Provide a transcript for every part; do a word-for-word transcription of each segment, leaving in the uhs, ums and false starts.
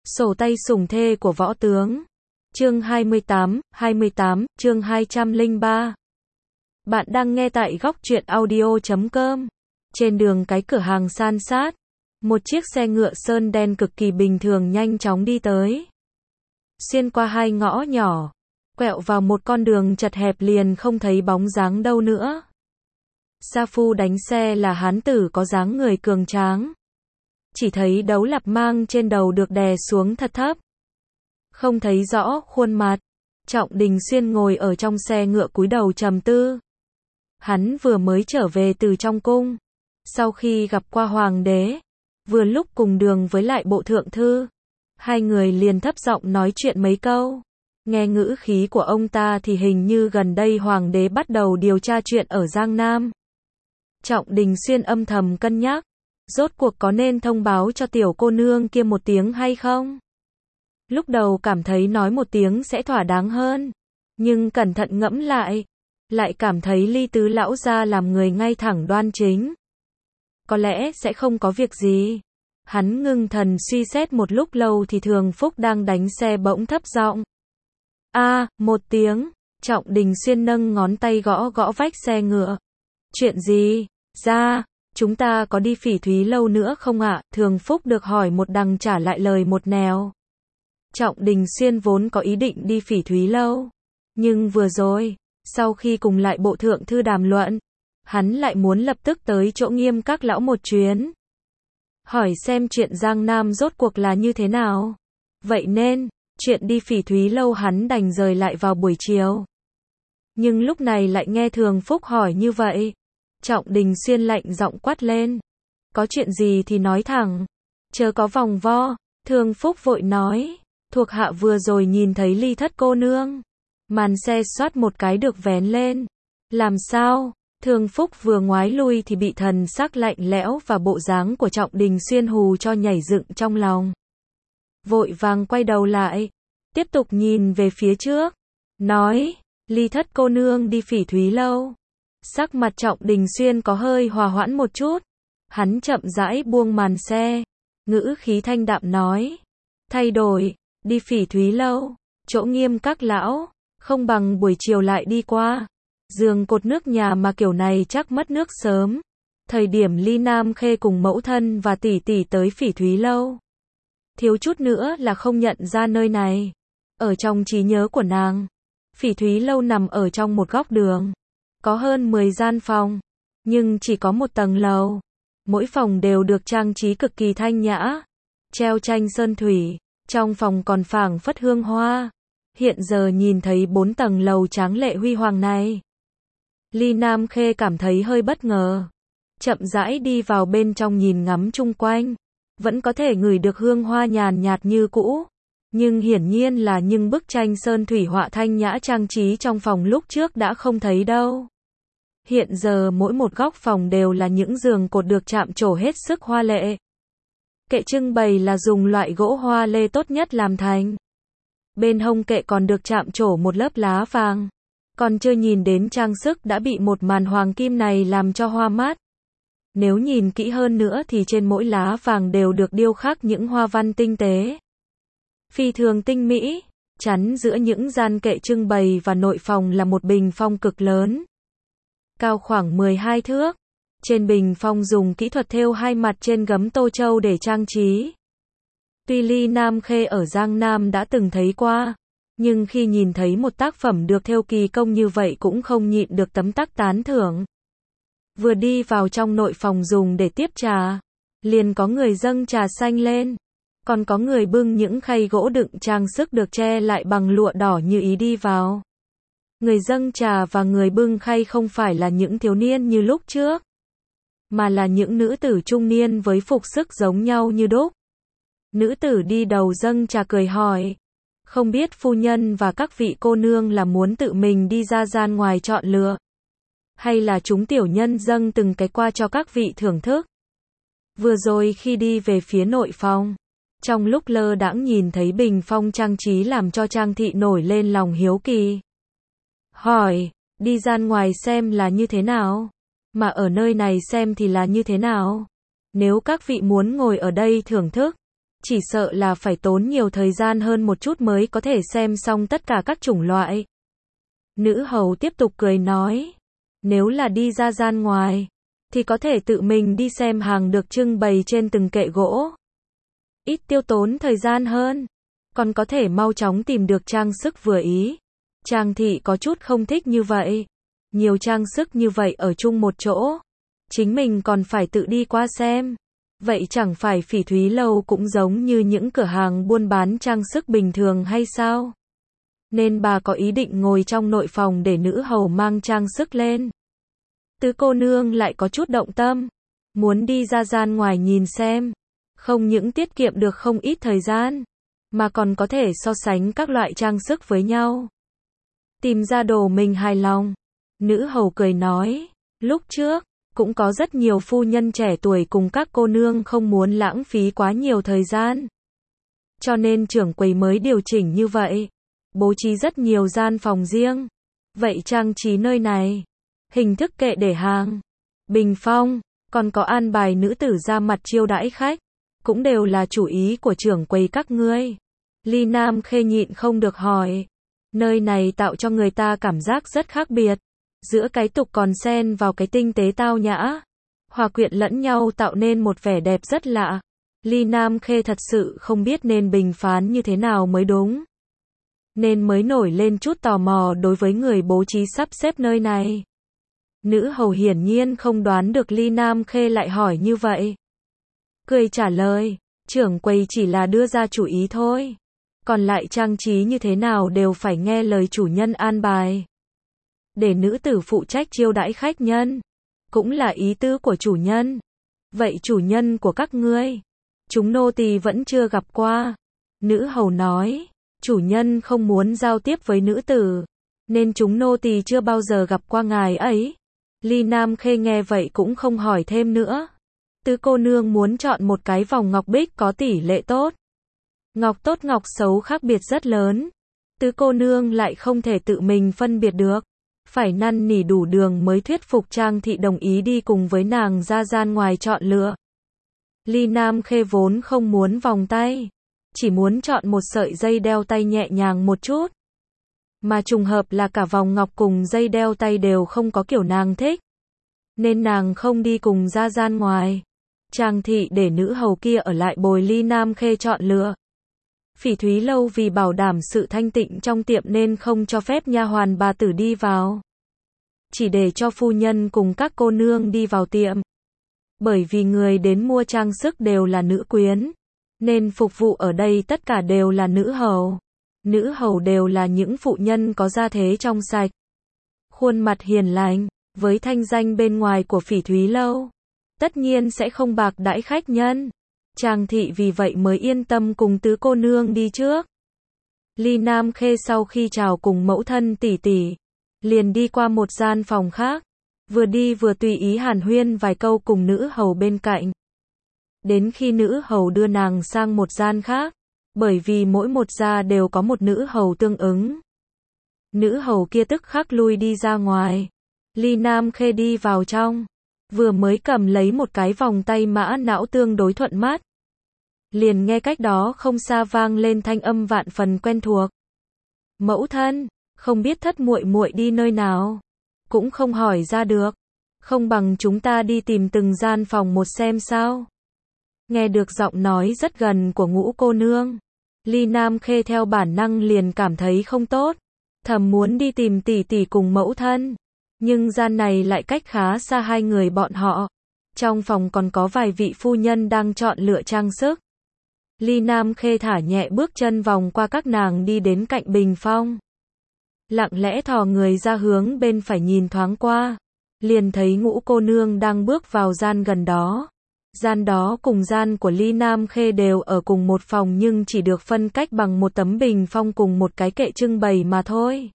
Sổ tay sủng thê của võ tướng. Chương hai mươi tám, hai mươi tám, chương hai trăm lẻ ba. Bạn đang nghe tại góc truyện audio chấm com. Trên đường cái cửa hàng san sát, một chiếc xe ngựa sơn đen cực kỳ bình thường nhanh chóng đi tới. Xuyên qua hai ngõ nhỏ, quẹo vào một con đường chật hẹp liền không thấy bóng dáng đâu nữa. Sa phu đánh xe là hán tử có dáng người cường tráng. Chỉ thấy đấu lạp mang trên đầu được đè xuống thật thấp. Không thấy rõ khuôn mặt. Trọng Đình Xuyên ngồi ở trong xe ngựa cúi đầu trầm tư. Hắn vừa mới trở về từ trong cung. Sau khi gặp qua hoàng đế, vừa lúc cùng đường với lại bộ thượng thư. Hai người liền thấp giọng nói chuyện mấy câu. Nghe ngữ khí của ông ta thì hình như gần đây hoàng đế bắt đầu điều tra chuyện ở Giang Nam. Trọng Đình Xuyên âm thầm cân nhắc. Rốt cuộc có nên thông báo cho tiểu cô nương kia một tiếng hay không? Lúc đầu cảm thấy nói một tiếng sẽ thỏa đáng hơn. Nhưng cẩn thận ngẫm lại, lại cảm thấy Ly Tứ lão gia làm người ngay thẳng đoan chính. Có lẽ sẽ không có việc gì. Hắn ngưng thần suy xét một lúc lâu thì Thường Phúc đang đánh xe bỗng thấp giọng. A, một tiếng. Trọng Đình Xuyên nâng ngón tay gõ gõ vách xe ngựa. Chuyện gì? Ra, chúng ta có đi Phỉ Thúy lâu nữa không ạ? Thường Phúc được hỏi một đằng trả lại lời một nẻo. Trọng Đình Xuyên vốn có ý định đi Phỉ Thúy lâu. Nhưng vừa rồi, sau khi cùng lại bộ thượng thư đàm luận, hắn lại muốn lập tức tới chỗ Nghiêm các lão một chuyến. Hỏi xem chuyện Giang Nam rốt cuộc là như thế nào. Vậy nên, chuyện đi Phỉ Thúy lâu hắn đành rời lại vào buổi chiều. Nhưng lúc này lại nghe Thường Phúc hỏi như vậy. Trọng Đình Xuyên lạnh giọng quát lên. Có chuyện gì thì nói thẳng. Chớ có vòng vo. Thường Phúc vội nói. Thuộc hạ vừa rồi nhìn thấy Ly thất cô nương. Màn xe xoát một cái được vén lên. Làm sao? Thường Phúc vừa ngoái lui thì bị thần sắc lạnh lẽo và bộ dáng của Trọng Đình Xuyên hù cho nhảy dựng trong lòng. Vội vàng quay đầu lại. Tiếp tục nhìn về phía trước. Nói. Ly thất cô nương đi Phỉ Thúy lâu. Sắc mặt Trọng Đình Xuyên có hơi hòa hoãn một chút. Hắn chậm rãi buông màn xe. Ngữ khí thanh đạm nói. Thay đổi. Đi Phỉ Thúy lâu. Chỗ Nghiêm các lão. Không bằng buổi chiều lại đi qua. Giường cột nước nhà mà kiểu này chắc mất nước sớm. Thời điểm Ly Nam Khê cùng mẫu thân và tỷ tỷ tới Phỉ Thúy lâu. Thiếu chút nữa là không nhận ra nơi này. Ở trong trí nhớ của nàng, Phỉ Thúy lâu nằm ở trong một góc đường. Có hơn mười gian phòng, nhưng chỉ có một tầng lầu. Mỗi phòng đều được trang trí cực kỳ thanh nhã. Treo tranh sơn thủy, trong phòng còn phảng phất hương hoa. Hiện giờ nhìn thấy bốn tầng lầu tráng lệ huy hoàng này. Ly Nam Khê cảm thấy hơi bất ngờ. Chậm rãi đi vào bên trong nhìn ngắm chung quanh. Vẫn có thể ngửi được hương hoa nhàn nhạt như cũ. Nhưng hiển nhiên là những bức tranh sơn thủy họa thanh nhã trang trí trong phòng lúc trước đã không thấy đâu. Hiện giờ mỗi một góc phòng đều là những giường cột được chạm trổ hết sức hoa lệ. Kệ trưng bày là dùng loại gỗ hoa lê tốt nhất làm thành. Bên hông kệ còn được chạm trổ một lớp lá vàng. Còn chưa nhìn đến trang sức đã bị một màn hoàng kim này làm cho hoa mắt. Nếu nhìn kỹ hơn nữa thì trên mỗi lá vàng đều được điêu khắc những hoa văn tinh tế. Phi thường tinh mỹ. Chắn giữa những gian kệ trưng bày và nội phòng là một bình phong cực lớn. Cao khoảng mười hai thước. Trên bình phong dùng kỹ thuật thêu hai mặt trên gấm tô châu để trang trí. Tuy Ly Nam Khê ở Giang Nam đã từng thấy qua, nhưng khi nhìn thấy một tác phẩm được thêu kỳ công như vậy cũng không nhịn được tấm tắc tán thưởng. Vừa đi vào trong nội phòng dùng để tiếp trà, liền có người dâng trà xanh lên, còn có người bưng những khay gỗ đựng trang sức được che lại bằng lụa đỏ như ý đi vào. Người dâng trà và người bưng khay không phải là những thiếu niên như lúc trước, mà là những nữ tử trung niên với phục sức giống nhau như đúc. Nữ tử đi đầu dâng trà cười hỏi, không biết phu nhân và các vị cô nương là muốn tự mình đi ra gian ngoài chọn lựa, hay là chúng tiểu nhân dâng từng cái qua cho các vị thưởng thức. Vừa rồi khi đi về phía nội phòng, trong lúc lơ đãng nhìn thấy bình phong trang trí làm cho Trang thị nổi lên lòng hiếu kỳ. Hỏi, đi gian ngoài xem là như thế nào, mà ở nơi này xem thì là như thế nào. Nếu các vị muốn ngồi ở đây thưởng thức, chỉ sợ là phải tốn nhiều thời gian hơn một chút mới có thể xem xong tất cả các chủng loại. Nữ hầu tiếp tục cười nói, nếu là đi ra gian ngoài, thì có thể tự mình đi xem hàng được trưng bày trên từng kệ gỗ. Ít tiêu tốn thời gian hơn, còn có thể mau chóng tìm được trang sức vừa ý. Trang thị có chút không thích như vậy. Nhiều trang sức như vậy ở chung một chỗ, chính mình còn phải tự đi qua xem. Vậy chẳng phải Phỉ Thúy Lâu cũng giống như những cửa hàng buôn bán trang sức bình thường hay sao? Nên bà có ý định ngồi trong nội phòng để nữ hầu mang trang sức lên. Tứ cô nương lại có chút động tâm, muốn đi ra gian ngoài nhìn xem, không những tiết kiệm được không ít thời gian, mà còn có thể so sánh các loại trang sức với nhau. Tìm ra đồ mình hài lòng. Nữ hầu cười nói, lúc trước, cũng có rất nhiều phu nhân trẻ tuổi cùng các cô nương không muốn lãng phí quá nhiều thời gian. Cho nên trưởng quầy mới điều chỉnh như vậy. Bố trí rất nhiều gian phòng riêng. Vậy trang trí nơi này, hình thức kệ để hàng, bình phong, còn có an bài nữ tử ra mặt chiêu đãi khách, cũng đều là chủ ý của trưởng quầy các ngươi. Ly Nam Khê nhịn không được hỏi, nơi này tạo cho người ta cảm giác rất khác biệt, giữa cái tục còn xen vào cái tinh tế tao nhã, hòa quyện lẫn nhau tạo nên một vẻ đẹp rất lạ. Ly Nam Khê thật sự không biết nên bình phán như thế nào mới đúng, nên mới nổi lên chút tò mò đối với người bố trí sắp xếp nơi này. Nữ hầu hiển nhiên không đoán được Ly Nam Khê lại hỏi như vậy. Cười trả lời, trưởng quầy chỉ là đưa ra chủ ý thôi. Còn lại trang trí như thế nào đều phải nghe lời chủ nhân an bài. Để nữ tử phụ trách chiêu đãi khách nhân, cũng là ý tứ của chủ nhân. Vậy chủ nhân của các ngươi, chúng nô tỳ vẫn chưa gặp qua. Nữ hầu nói, chủ nhân không muốn giao tiếp với nữ tử, nên chúng nô tỳ chưa bao giờ gặp qua ngài ấy. Ly Nam Khê nghe vậy cũng không hỏi thêm nữa. Tứ cô nương muốn chọn một cái vòng ngọc bích có tỷ lệ tốt. Ngọc tốt ngọc xấu khác biệt rất lớn. Tứ cô nương lại không thể tự mình phân biệt được. Phải năn nỉ đủ đường mới thuyết phục Trang thị đồng ý đi cùng với nàng ra gian ngoài chọn lựa. Ly Nam Khê vốn không muốn vòng tay, chỉ muốn chọn một sợi dây đeo tay nhẹ nhàng một chút. Mà trùng hợp là cả vòng ngọc cùng dây đeo tay đều không có kiểu nàng thích, nên nàng không đi cùng ra gian ngoài. Trang thị để nữ hầu kia ở lại bồi Ly Nam Khê chọn lựa. Phỉ Thúy Lâu vì bảo đảm sự thanh tịnh trong tiệm nên không cho phép nha hoàn bà tử đi vào, chỉ để cho phu nhân cùng các cô nương đi vào tiệm. Bởi vì người đến mua trang sức đều là nữ quyến, nên phục vụ ở đây tất cả đều là nữ hầu. Nữ hầu đều là những phụ nhân có gia thế trong sạch, khuôn mặt hiền lành, với thanh danh bên ngoài của Phỉ Thúy Lâu, tất nhiên sẽ không bạc đãi khách nhân. Trang thị vì vậy mới yên tâm cùng tứ cô nương đi trước. Ly Nam Khê sau khi chào cùng mẫu thân tỷ tỷ, liền đi qua một gian phòng khác, vừa đi vừa tùy ý hàn huyên vài câu cùng nữ hầu bên cạnh. Đến khi nữ hầu đưa nàng sang một gian khác, bởi vì mỗi một gia đều có một nữ hầu tương ứng. Nữ hầu kia tức khắc lui đi ra ngoài. Ly Nam Khê đi vào trong, vừa mới cầm lấy một cái vòng tay mã não tương đối thuận mắt, liền nghe cách đó không xa vang lên thanh âm vạn phần quen thuộc. Mẫu thân, không biết thất muội muội đi nơi nào, cũng không hỏi ra được, không bằng chúng ta đi tìm từng gian phòng một xem sao. Nghe được giọng nói rất gần của Ngũ cô nương, Ly Nam Khê theo bản năng liền cảm thấy không tốt, thầm muốn đi tìm tỷ tỷ cùng mẫu thân, nhưng gian này lại cách khá xa hai người bọn họ. Trong phòng còn có vài vị phu nhân đang chọn lựa trang sức. Ly Nam Khê thả nhẹ bước chân vòng qua các nàng đi đến cạnh bình phong, lặng lẽ thò người ra hướng bên phải nhìn thoáng qua, liền thấy Ngũ cô nương đang bước vào gian gần đó. Gian đó cùng gian của Ly Nam Khê đều ở cùng một phòng nhưng chỉ được phân cách bằng một tấm bình phong cùng một cái kệ trưng bày mà thôi.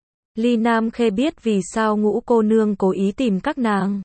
Ly Nam Khê biết vì sao Ngũ cô nương cố ý tìm các nàng.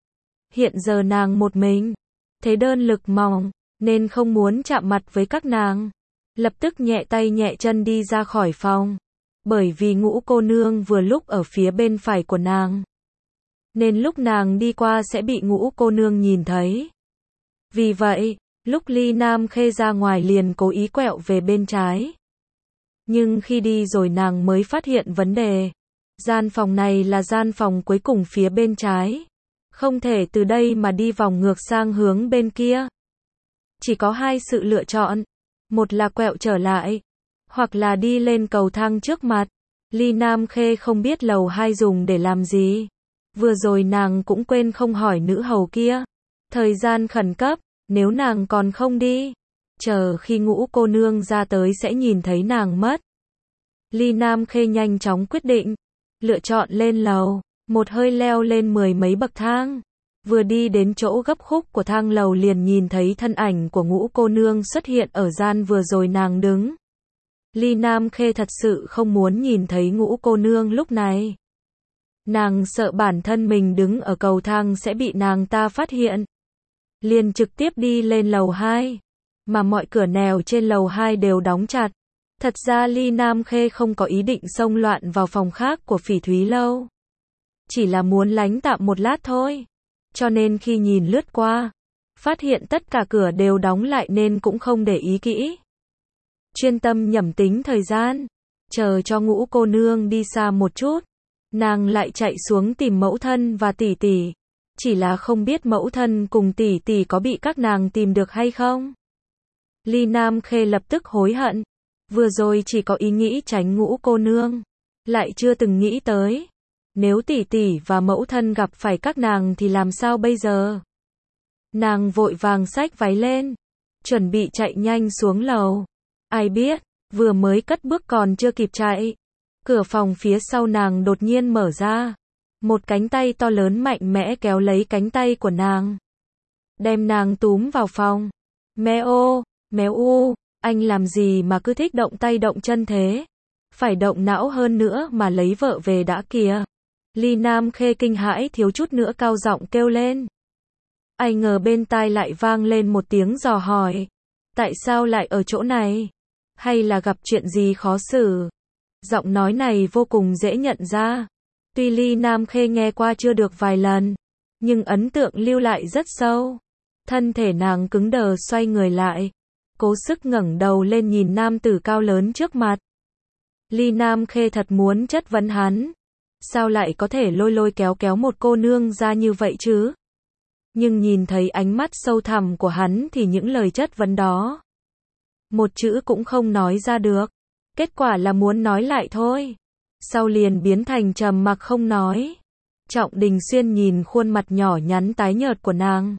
Hiện giờ nàng một mình, thế đơn lực mỏng, nên không muốn chạm mặt với các nàng. Lập tức nhẹ tay nhẹ chân đi ra khỏi phòng. Bởi vì Ngũ cô nương vừa lúc ở phía bên phải của nàng, nên lúc nàng đi qua sẽ bị Ngũ cô nương nhìn thấy. Vì vậy, Lúc Ly Nam Khê ra ngoài liền cố ý quẹo về bên trái. Nhưng khi đi rồi nàng mới phát hiện vấn đề. Gian phòng này là gian phòng cuối cùng phía bên trái. Không thể từ đây mà đi vòng ngược sang hướng bên kia. Chỉ có hai sự lựa chọn. Một là quẹo trở lại. Hoặc là đi lên cầu thang trước mặt. Ly Nam Khê không biết lầu hai dùng để làm gì. Vừa rồi nàng cũng quên không hỏi nữ hầu kia. Thời gian khẩn cấp, nếu nàng còn không đi, chờ khi Ngũ cô nương ra tới sẽ nhìn thấy nàng mất. Ly Nam Khê nhanh chóng quyết định, lựa chọn lên lầu, một hơi leo lên mười mấy bậc thang. Vừa đi đến chỗ gấp khúc của thang lầu liền nhìn thấy thân ảnh của Ngũ cô nương xuất hiện ở gian vừa rồi nàng đứng. Ly Nam Khê thật sự không muốn nhìn thấy Ngũ cô nương lúc này. Nàng sợ bản thân mình đứng ở cầu thang sẽ bị nàng ta phát hiện. Liền trực tiếp đi lên lầu hai. Mà mọi cửa nẻo trên lầu hai đều đóng chặt. Thật ra Ly Nam Khê không có ý định xông loạn vào phòng khác của Phỉ Thúy Lâu. Chỉ là muốn lánh tạm một lát thôi. Cho nên khi nhìn lướt qua, phát hiện tất cả cửa đều đóng lại nên cũng không để ý kỹ. Chuyên tâm nhẩm tính thời gian, chờ cho Ngũ cô nương đi xa một chút, nàng lại chạy xuống tìm mẫu thân và tỷ tỷ. Chỉ là không biết mẫu thân cùng tỷ tỷ có bị các nàng tìm được hay không. Ly Nam Khê lập tức hối hận. Vừa rồi chỉ có ý nghĩ tránh Ngũ cô nương, lại chưa từng nghĩ tới. Nếu tỷ tỷ và mẫu thân gặp phải các nàng thì làm sao bây giờ? Nàng vội vàng xách váy lên, chuẩn bị chạy nhanh xuống lầu. Ai biết, vừa mới cất bước còn chưa kịp chạy. Cửa phòng phía sau nàng đột nhiên mở ra. Một cánh tay to lớn mạnh mẽ kéo lấy cánh tay của nàng. Đem nàng túm vào phòng. Mẹ ô, mẹ u, anh làm gì mà cứ thích động tay động chân thế? Phải động não hơn nữa mà lấy vợ về đã kìa. Ly Nam Khê kinh hãi thiếu chút nữa cao giọng kêu lên. Ai ngờ bên tai lại vang lên một tiếng dò hỏi. Tại sao lại ở chỗ này? Hay là gặp chuyện gì khó xử? Giọng nói này vô cùng dễ nhận ra. Tuy Ly Nam Khê nghe qua chưa được vài lần, nhưng ấn tượng lưu lại rất sâu. Thân thể nàng cứng đờ xoay người lại, cố sức ngẩng đầu lên nhìn nam tử cao lớn trước mặt. Ly Nam Khê thật muốn chất vấn hắn. Sao lại có thể lôi lôi kéo kéo một cô nương ra như vậy chứ? Nhưng nhìn thấy ánh mắt sâu thẳm của hắn thì những lời chất vấn đó, một chữ cũng không nói ra được. Kết quả là muốn nói lại thôi. Sau liền biến thành trầm mặc không nói. Trọng Đình Xuyên nhìn khuôn mặt nhỏ nhắn tái nhợt của nàng,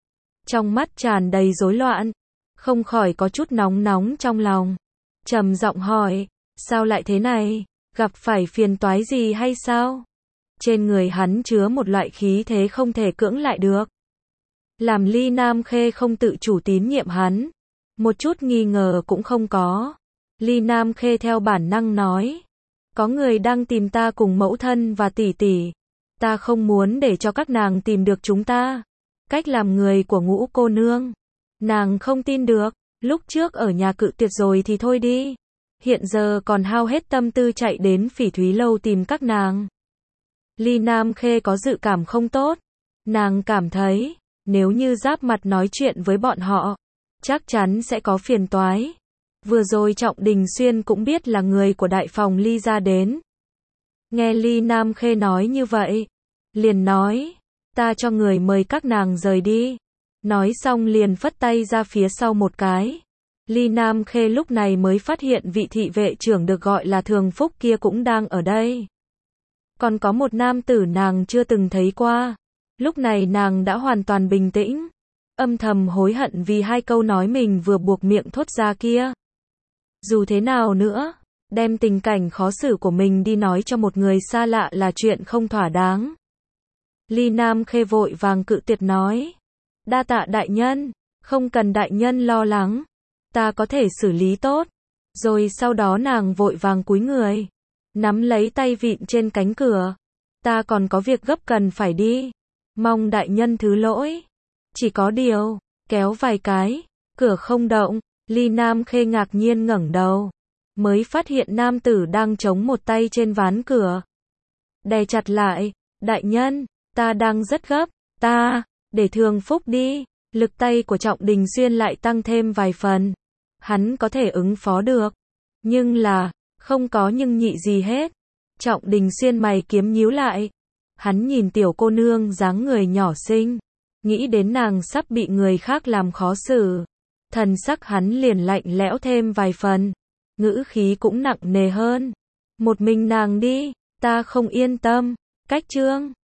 trong mắt tràn đầy rối loạn, không khỏi có chút nóng nóng trong lòng. Trầm giọng hỏi, sao lại thế này? Gặp phải phiền toái gì hay sao? Trên người hắn chứa một loại khí thế không thể cưỡng lại được, làm Ly Nam Khê không tự chủ tín nhiệm hắn. Một chút nghi ngờ cũng không có. Ly Nam Khê theo bản năng nói, có người đang tìm ta cùng mẫu thân và tỷ tỷ. Ta không muốn để cho các nàng tìm được chúng ta. Cách làm người của Ngũ cô nương, nàng không tin được. Lúc trước ở nhà cự tuyệt rồi thì thôi đi. Hiện giờ còn hao hết tâm tư chạy đến Phỉ Thúy Lâu tìm các nàng. Ly Nam Khê có dự cảm không tốt. Nàng cảm thấy, nếu như giáp mặt nói chuyện với bọn họ, chắc chắn sẽ có phiền toái. Vừa rồi Trọng Đình Xuyên cũng biết là người của đại phòng Ly ra đến. Nghe Ly Nam Khê nói như vậy, liền nói, ta cho người mời các nàng rời đi. Nói xong liền phất tay ra phía sau một cái. Ly Nam Khê lúc này mới phát hiện vị thị vệ trưởng được gọi là Thường Phúc kia cũng đang ở đây. Còn có một nam tử nàng chưa từng thấy qua. Lúc này nàng đã hoàn toàn bình tĩnh, âm thầm hối hận vì hai câu nói mình vừa buộc miệng thốt ra kia. Dù thế nào nữa, đem tình cảnh khó xử của mình đi nói cho một người xa lạ là chuyện không thỏa đáng. Ly Nam Khê vội vàng cự tuyệt nói, đa tạ đại nhân, không cần đại nhân lo lắng, ta có thể xử lý tốt. Rồi sau đó nàng vội vàng cúi người, nắm lấy tay vịn trên cánh cửa. Ta còn có việc gấp cần phải đi, mong đại nhân thứ lỗi. Chỉ có điều, kéo vài cái, cửa không động. Ly Nam Khê ngạc nhiên ngẩng đầu, mới phát hiện nam tử đang chống một tay trên ván cửa. Đè chặt lại, đại nhân, ta đang rất gấp, ta, để Thường Phúc đi. Lực tay của Trọng Đình Xuyên lại tăng thêm vài phần. Hắn có thể ứng phó được. Nhưng là, không có nhưng nhị gì hết. Trọng Đình Xuyên mày kiếm nhíu lại. Hắn nhìn tiểu cô nương dáng người nhỏ xinh. Nghĩ đến nàng sắp bị người khác làm khó xử. Thần sắc hắn liền lạnh lẽo thêm vài phần. Ngữ khí cũng nặng nề hơn. Một mình nàng đi, ta không yên tâm. Cách Trương